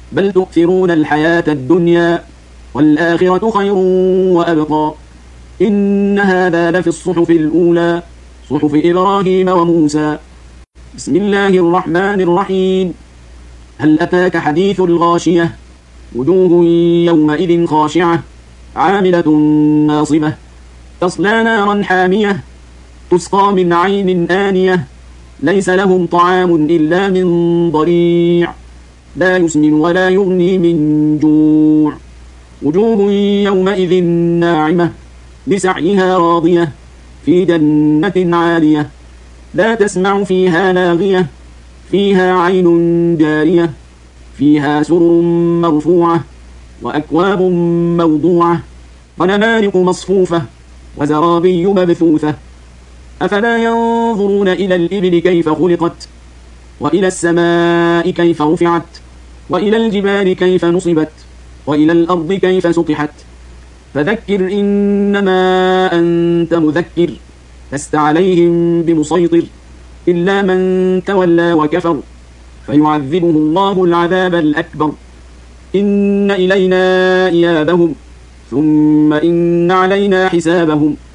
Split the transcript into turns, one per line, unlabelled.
بل تؤثرون الحياة الدنيا والآخرة خير وأبقى إن هذا لفي الصحف الأولى صحف إبراهيم وموسى. بسم الله الرحمن الرحيم. هل أتاك حديث الغاشية وجوه يومئذ خاشعة عاملة ناصبة تصلى نارا حامية تسقى من عين آنية ليس لهم طعام إلا من ضريع لا يسمن ولا يغني من جوع وجوه يومئذ ناعمة لسعيها راضية في جنة عالية لا تسمع فيها لاغية فيها عين جارية فيها سرر مرفوعة وأكواب موضوعة ونمارق مصفوفة وزرابي مبثوثة أفلا ينظرون إلى الإبل كيف خلقت وإلى السماء كيف رفعت وإلى الجبال كيف نصبت وإلى الأرض كيف سطحت فذكر إنما أنت مذكر لست عليهم بمسيطر إلا من تولى وكفر فيعذبه الله العذاب الأكبر إن إلينا إيابهم ثم إن علينا حسابهم